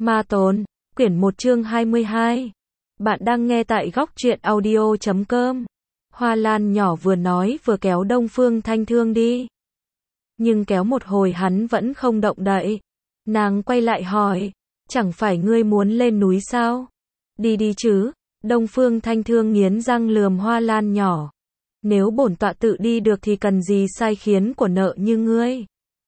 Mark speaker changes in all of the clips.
Speaker 1: Ma Tồn, quyển 1 chương 22. Bạn đang nghe tại góc truyện audio.com. Hoa Lan nhỏ vừa nói vừa kéo Đông Phương Thanh Thương đi. Nhưng kéo một hồi hắn vẫn không động đậy. Nàng quay lại hỏi, chẳng phải ngươi muốn lên núi sao? Đi đi chứ. Đông Phương Thanh Thương nghiến răng lườm Hoa Lan nhỏ. Nếu bổn tọa tự đi được thì cần gì sai khiến của nợ như ngươi?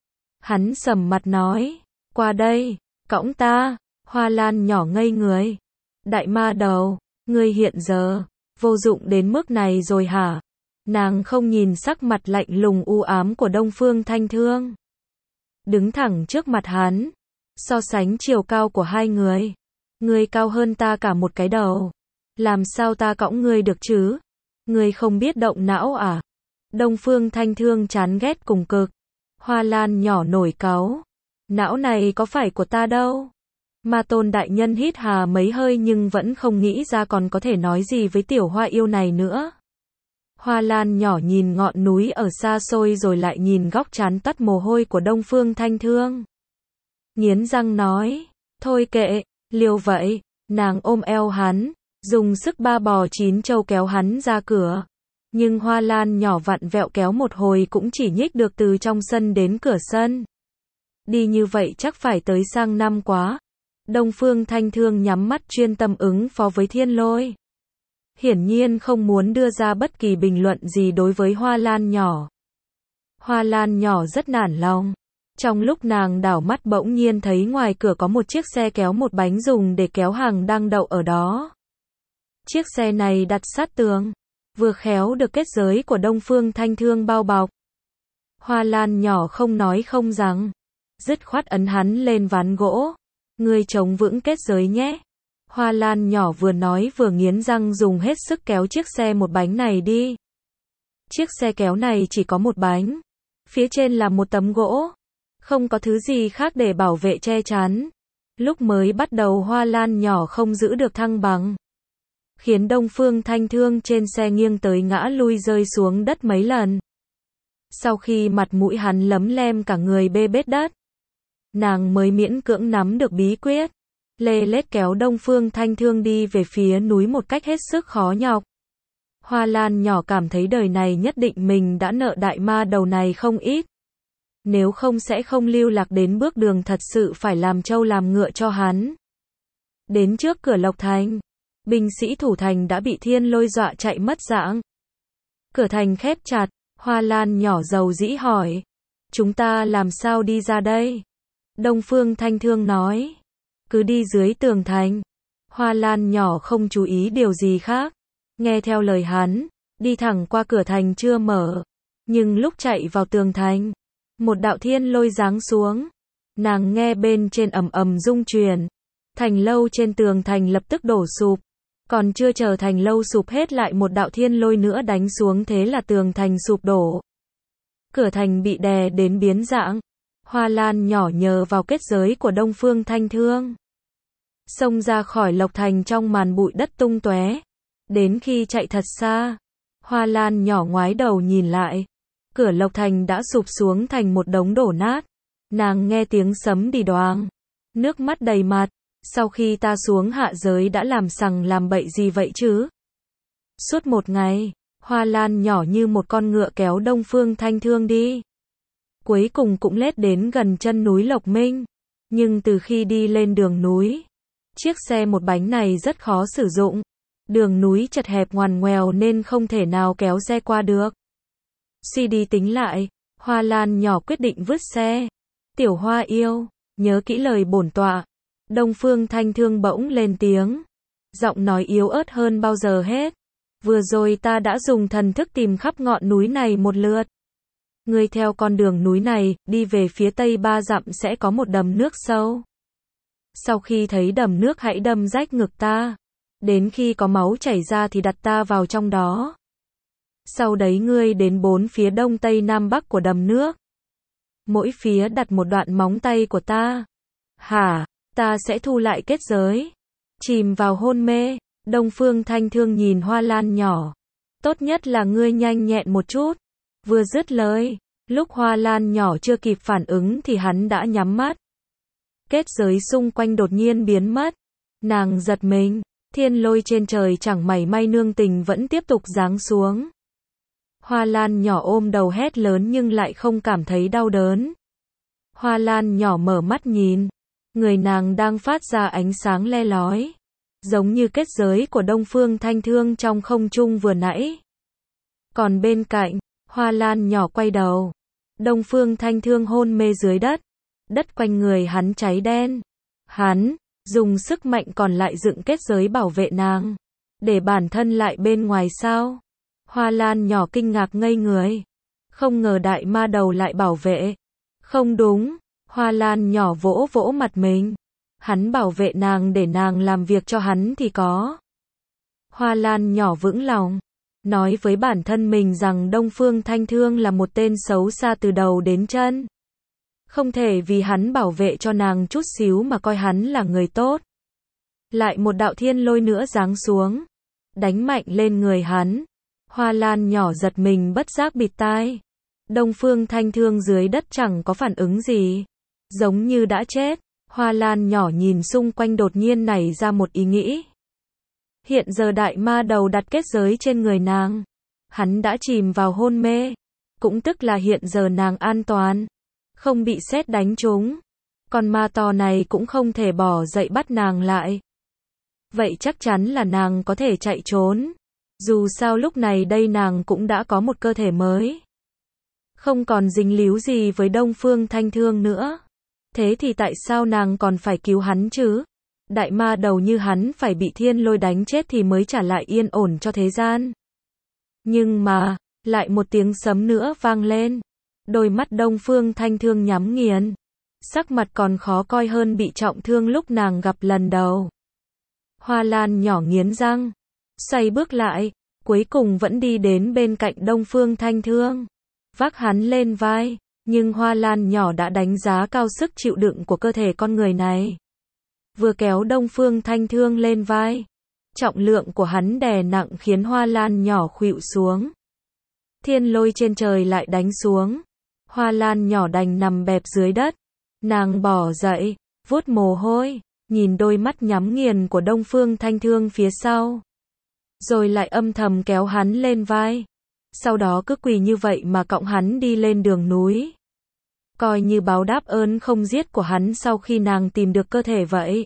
Speaker 1: Hắn sầm mặt nói, qua đây, cõng ta. Hoa Lan nhỏ ngây người. Đại ma đầu, ngươi hiện giờ vô dụng đến mức này rồi hả? Nàng không nhìn sắc mặt lạnh lùng u ám của Đông Phương Thanh Thương. Đứng thẳng trước mặt hắn, so sánh chiều cao của hai người. Ngươi cao hơn ta cả một cái đầu. Làm sao ta cõng ngươi được chứ? Ngươi không biết động não à? Đông Phương Thanh Thương chán ghét cùng cực. Hoa Lan nhỏ nổi cáu. Não này có phải của ta đâu. Ma Tôn đại nhân hít hà mấy hơi nhưng vẫn không nghĩ ra còn có thể nói gì với tiểu hoa yêu này nữa. Hoa Lan nhỏ nhìn ngọn núi ở xa xôi rồi lại nhìn góc trán toát mồ hôi của Đông Phương Thanh Thương. Nghiến răng nói, thôi kệ, liều vậy. Nàng ôm eo hắn, dùng sức ba bò chín châu kéo hắn ra cửa. Nhưng Hoa Lan nhỏ vặn vẹo kéo một hồi cũng chỉ nhích được từ trong sân đến cửa sân. Đi như vậy chắc phải tới sang năm quá. Đông Phương Thanh Thương nhắm mắt chuyên tâm ứng phó với Thiên Lôi. Hiển nhiên không muốn đưa ra bất kỳ bình luận gì đối với Hoa Lan nhỏ. Hoa Lan nhỏ rất nản lòng. Trong lúc nàng đảo mắt bỗng nhiên thấy ngoài cửa có một chiếc xe kéo một bánh dùng để kéo hàng đang đậu ở đó. Chiếc xe này đặt sát tường, vừa khéo được kết giới của Đông Phương Thanh Thương bao bọc. Hoa Lan nhỏ không nói không rằng, dứt khoát ấn hắn lên ván gỗ. Ngươi chống vững kết giới nhé. Hoa Lan nhỏ vừa nói vừa nghiến răng dùng hết sức kéo chiếc xe một bánh này đi. Chiếc xe kéo này chỉ có một bánh. Phía trên là một tấm gỗ. Không có thứ gì khác để bảo vệ che chắn. Lúc mới bắt đầu Hoa Lan nhỏ không giữ được thăng bằng. Khiến Đông Phương Thanh Thương trên xe nghiêng tới ngã lui rơi xuống đất mấy lần. Sau khi mặt mũi hắn lấm lem cả người bê bết đất. Nàng mới miễn cưỡng nắm được bí quyết. Lê lết kéo Đông Phương Thanh Thương đi về phía núi một cách hết sức khó nhọc. Hoa Lan nhỏ cảm thấy đời này nhất định mình đã nợ đại ma đầu này không ít. Nếu không sẽ không lưu lạc đến bước đường thật sự phải làm trâu làm ngựa cho hắn. Đến trước cửa Lộc Thành, binh sĩ thủ thành đã bị Thiên Lôi dọa chạy mất dạng. Cửa thành khép chặt, Hoa Lan nhỏ dầu dĩ hỏi. Chúng ta làm sao đi ra đây? Đông Phương Thanh Thương nói. Cứ đi dưới tường thành. Hoa Lan nhỏ không chú ý điều gì khác. Nghe theo lời hắn, đi thẳng qua cửa thành chưa mở. Nhưng lúc chạy vào tường thành, một đạo thiên lôi giáng xuống. Nàng nghe bên trên ầm ầm rung chuyển. Thành lâu trên tường thành lập tức đổ sụp. Còn chưa chờ thành lâu sụp hết lại một đạo thiên lôi nữa đánh xuống thế là tường thành sụp đổ. Cửa thành bị đè đến biến dạng. Hoa Lan nhỏ nhờ vào kết giới của Đông Phương Thanh Thương. Xông ra khỏi Lộc Thành trong màn bụi đất tung tóe. Đến khi chạy thật xa, Hoa Lan nhỏ ngoái đầu nhìn lại. Cửa Lộc Thành đã sụp xuống thành một đống đổ nát. Nàng nghe tiếng sấm đì đoàng. Nước mắt đầy mặt. Sau khi ta xuống hạ giới đã làm sằng làm bậy gì vậy chứ? Suốt một ngày, Hoa Lan nhỏ như một con ngựa kéo Đông Phương Thanh Thương đi. Cuối cùng cũng lết đến gần chân núi Lộc Minh. Nhưng từ khi đi lên đường núi, chiếc xe một bánh này rất khó sử dụng. Đường núi chật hẹp ngoằn ngoèo nên không thể nào kéo xe qua được. Suy đi tính lại, Hoa Lan nhỏ quyết định vứt xe. Tiểu Hoa yêu, nhớ kỹ lời bổn tọa. Đông Phương Thanh Thương bỗng lên tiếng. Giọng nói yếu ớt hơn bao giờ hết. Vừa rồi ta đã dùng thần thức tìm khắp ngọn núi này một lượt. Ngươi theo con đường núi này, đi về phía tây 3 dặm sẽ có một đầm nước sâu. Sau khi thấy đầm nước hãy đâm rách ngực ta. Đến khi có máu chảy ra thì đặt ta vào trong đó. Sau đấy ngươi đến 4 phía đông tây nam bắc của đầm nước. Mỗi phía đặt một đoạn móng tay của ta. Hả, ta sẽ thu lại kết giới. Chìm vào hôn mê, Đông Phương Thanh Thương nhìn Hoa Lan nhỏ. Tốt nhất là ngươi nhanh nhẹn một chút. Vừa dứt lời, lúc Hoa Lan nhỏ chưa kịp phản ứng thì hắn đã nhắm mắt. Kết giới xung quanh đột nhiên biến mất. Nàng giật mình, thiên lôi trên trời chẳng mảy may nương tình vẫn tiếp tục giáng xuống. Hoa Lan nhỏ ôm đầu hét lớn nhưng lại không cảm thấy đau đớn. Hoa Lan nhỏ mở mắt nhìn, người nàng đang phát ra ánh sáng le lói, giống như kết giới của Đông Phương Thanh Thương trong không trung vừa nãy. Còn bên cạnh, Hoa Lan nhỏ quay đầu, Đông Phương Thanh Thương hôn mê dưới đất, đất quanh người hắn cháy đen. Hắn dùng sức mạnh còn lại dựng kết giới bảo vệ nàng, để bản thân lại bên ngoài sao? Hoa Lan nhỏ kinh ngạc ngây người, không ngờ đại ma đầu lại bảo vệ. Không đúng, Hoa Lan nhỏ vỗ vỗ mặt mình, hắn bảo vệ nàng để nàng làm việc cho hắn thì có. Hoa Lan nhỏ vững lòng, nói với bản thân mình rằng Đông Phương Thanh Thương là một tên xấu xa từ đầu đến chân. Không thể vì hắn bảo vệ cho nàng chút xíu mà coi hắn là người tốt. Lại một đạo thiên lôi nữa giáng xuống, đánh mạnh lên người hắn. Hoa Lan nhỏ giật mình bất giác bịt tai. Đông Phương Thanh Thương dưới đất chẳng có phản ứng gì, giống như đã chết. Hoa Lan nhỏ nhìn xung quanh đột nhiên nảy ra một ý nghĩ. Hiện giờ đại ma đầu đặt kết giới trên người nàng, hắn đã chìm vào hôn mê, cũng tức là hiện giờ nàng an toàn, không bị sét đánh trúng. Con ma to này cũng không thể bỏ dậy bắt nàng lại. Vậy chắc chắn là nàng có thể chạy trốn. Dù sao lúc này đây nàng cũng đã có một cơ thể mới, không còn dính líu gì với Đông Phương Thanh Thương nữa. Thế thì tại sao nàng còn phải cứu hắn chứ? Đại ma đầu như hắn phải bị thiên lôi đánh chết thì mới trả lại yên ổn cho thế gian. Nhưng mà, lại một tiếng sấm nữa vang lên. Đôi mắt Đông Phương Thanh Thương nhắm nghiền, sắc mặt còn khó coi hơn bị trọng thương lúc nàng gặp lần đầu. Hoa Lan nhỏ nghiến răng, xoay bước lại, cuối cùng vẫn đi đến bên cạnh Đông Phương Thanh Thương, vác hắn lên vai, nhưng Hoa Lan nhỏ đã đánh giá cao sức chịu đựng của cơ thể con người này. Vừa kéo Đông Phương Thanh Thương lên vai, trọng lượng của hắn đè nặng khiến Hoa Lan nhỏ khuỵu xuống. Thiên lôi trên trời lại đánh xuống, Hoa Lan nhỏ đành nằm bẹp dưới đất. Nàng bò dậy, vuốt mồ hôi, nhìn đôi mắt nhắm nghiền của Đông Phương Thanh Thương phía sau, rồi lại âm thầm kéo hắn lên vai. Sau đó cứ quỳ như vậy mà cõng hắn đi lên đường núi, coi như báo đáp ơn không giết của hắn sau khi nàng tìm được cơ thể vậy.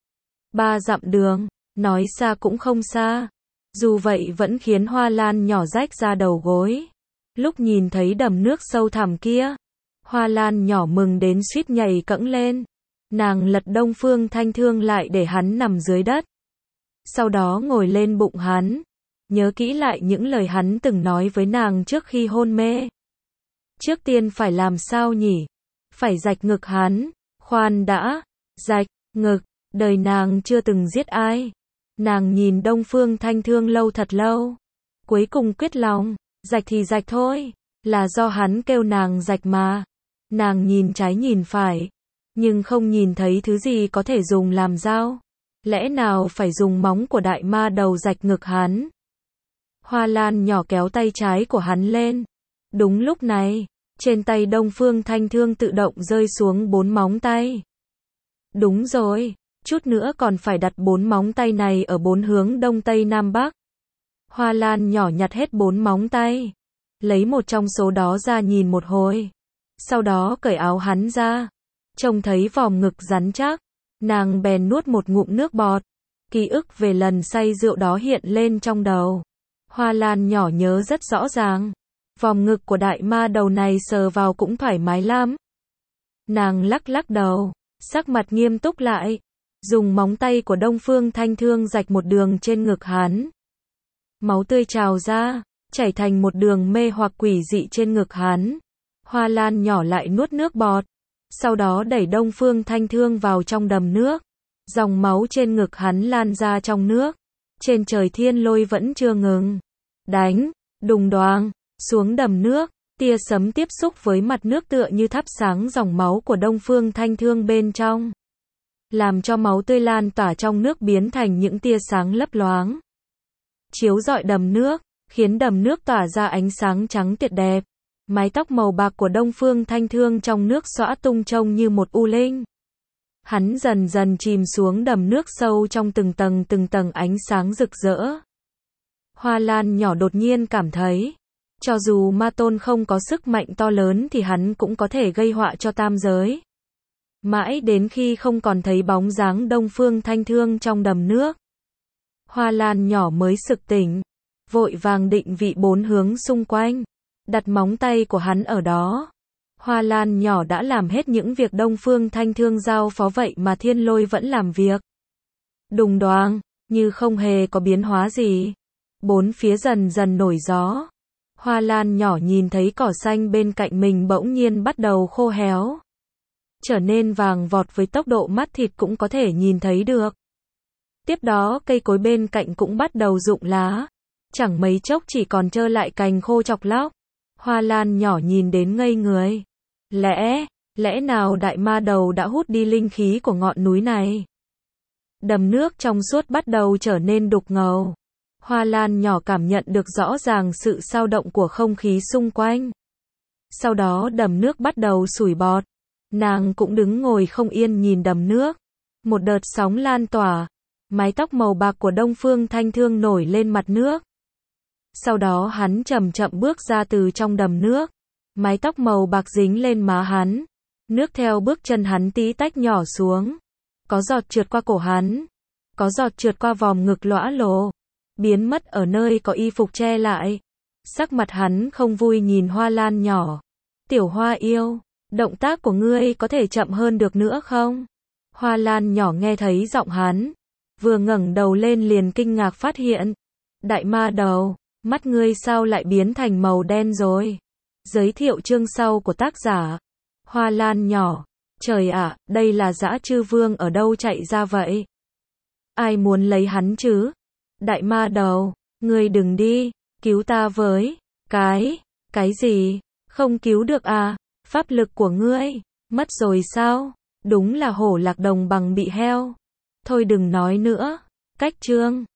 Speaker 1: 3 dặm đường, nói xa cũng không xa, dù vậy vẫn khiến Hoa Lan nhỏ rách ra đầu gối. Lúc nhìn thấy đầm nước sâu thẳm kia, Hoa Lan nhỏ mừng đến suýt nhảy cẫng lên. Nàng lật Đông Phương Thanh Thương lại để hắn nằm dưới đất, sau đó ngồi lên bụng hắn, nhớ kỹ lại những lời hắn từng nói với nàng trước khi hôn mê. Trước tiên phải làm sao nhỉ? Phải rạch ngực hắn. Khoan đã, rạch ngực, đời nàng chưa từng giết ai. Nàng nhìn Đông Phương Thanh Thương lâu thật lâu, cuối cùng quyết lòng, rạch thì rạch thôi, là do hắn kêu nàng rạch mà. Nàng nhìn trái nhìn phải, nhưng không nhìn thấy thứ gì có thể dùng làm dao. Lẽ nào phải dùng móng của đại ma đầu rạch ngực hắn? Hoa Lan nhỏ kéo tay trái của hắn lên. Đúng lúc này, trên tay Đông Phương Thanh Thương tự động rơi xuống 4 móng tay. Đúng rồi, chút nữa còn phải đặt 4 móng tay này ở 4 hướng đông tây nam bắc. Hoa Lan nhỏ nhặt hết 4 móng tay, lấy một trong số đó ra nhìn một hồi, sau đó cởi áo hắn ra, trông thấy vòm ngực rắn chắc, nàng bèn nuốt một ngụm nước bọt. Ký ức về lần say rượu đó hiện lên trong đầu. Hoa Lan nhỏ nhớ rất rõ ràng, vòm ngực của đại ma đầu này sờ vào cũng thoải mái lắm. Nàng lắc lắc đầu, sắc mặt nghiêm túc lại, dùng móng tay của Đông Phương Thanh Thương rạch một đường trên ngực hắn. Máu tươi trào ra, chảy thành một đường mê hoặc quỷ dị trên ngực hắn. Hoa Lan nhỏ lại nuốt nước bọt, sau đó đẩy Đông Phương Thanh Thương vào trong đầm nước. Dòng máu trên ngực hắn lan ra trong nước. Trên trời thiên lôi vẫn chưa ngừng đánh, đùng đoàng, xuống đầm nước, tia sấm tiếp xúc với mặt nước tựa như thắp sáng dòng máu của Đông Phương Thanh Thương bên trong, làm cho máu tươi lan tỏa trong nước biến thành những tia sáng lấp loáng, chiếu rọi đầm nước, khiến đầm nước tỏa ra ánh sáng trắng tuyệt đẹp. Mái tóc màu bạc của Đông Phương Thanh Thương trong nước xõa tung trông như một u linh. Hắn dần dần chìm xuống đầm nước sâu trong từng tầng ánh sáng rực rỡ. Hoa Lan nhỏ đột nhiên cảm thấy, cho dù ma tôn không có sức mạnh to lớn thì hắn cũng có thể gây họa cho tam giới. Mãi đến khi không còn thấy bóng dáng Đông Phương Thanh Thương trong đầm nước, Hoa Lan nhỏ mới sực tỉnh, vội vàng định vị 4 hướng xung quanh, đặt móng tay của hắn ở đó. Hoa Lan nhỏ đã làm hết những việc Đông Phương Thanh Thương giao phó vậy mà Thiên Lôi vẫn làm việc. Đùng đoàng, như không hề có biến hóa gì. Bốn phía dần dần nổi gió. Hoa Lan nhỏ nhìn thấy cỏ xanh bên cạnh mình bỗng nhiên bắt đầu khô héo, trở nên vàng vọt với tốc độ mắt thịt cũng có thể nhìn thấy được. Tiếp đó cây cối bên cạnh cũng bắt đầu rụng lá, chẳng mấy chốc chỉ còn trơ lại cành khô chọc lóc. Hoa Lan nhỏ nhìn đến ngây người. Lẽ nào đại ma đầu đã hút đi linh khí của ngọn núi này? Đầm nước trong suốt bắt đầu trở nên đục ngầu. Hoa Lan nhỏ cảm nhận được rõ ràng sự xao động của không khí xung quanh. Sau đó đầm nước bắt đầu sủi bọt. Nàng cũng đứng ngồi không yên nhìn đầm nước. Một đợt sóng lan tỏa. Mái tóc màu bạc của Đông Phương Thanh Thương nổi lên mặt nước. Sau đó hắn chậm chậm bước ra từ trong đầm nước. Mái tóc màu bạc dính lên má hắn. Nước theo bước chân hắn tí tách nhỏ xuống. Có giọt trượt qua cổ hắn. Có giọt trượt qua vòm ngực lõa lồ. Biến mất ở nơi có y phục che lại. Sắc mặt hắn không vui nhìn Hoa Lan nhỏ. Tiểu Hoa yêu, động tác của ngươi có thể chậm hơn được nữa không? Hoa Lan nhỏ nghe thấy giọng hắn. Vừa ngẩng đầu lên liền kinh ngạc phát hiện. Đại ma đầu, mắt ngươi sao lại biến thành màu đen rồi? Giới thiệu chương sau của tác giả. Hoa Lan nhỏ. Trời ạ, đây là Dã Chư Vương ở đâu chạy ra vậy? Ai muốn lấy hắn chứ? Đại ma đầu, ngươi đừng đi, cứu ta với. Cái gì? Không cứu được à? Pháp lực của ngươi, mất rồi sao? Đúng là hổ lạc đồng bằng bị heo. Thôi đừng nói nữa. Cách chương.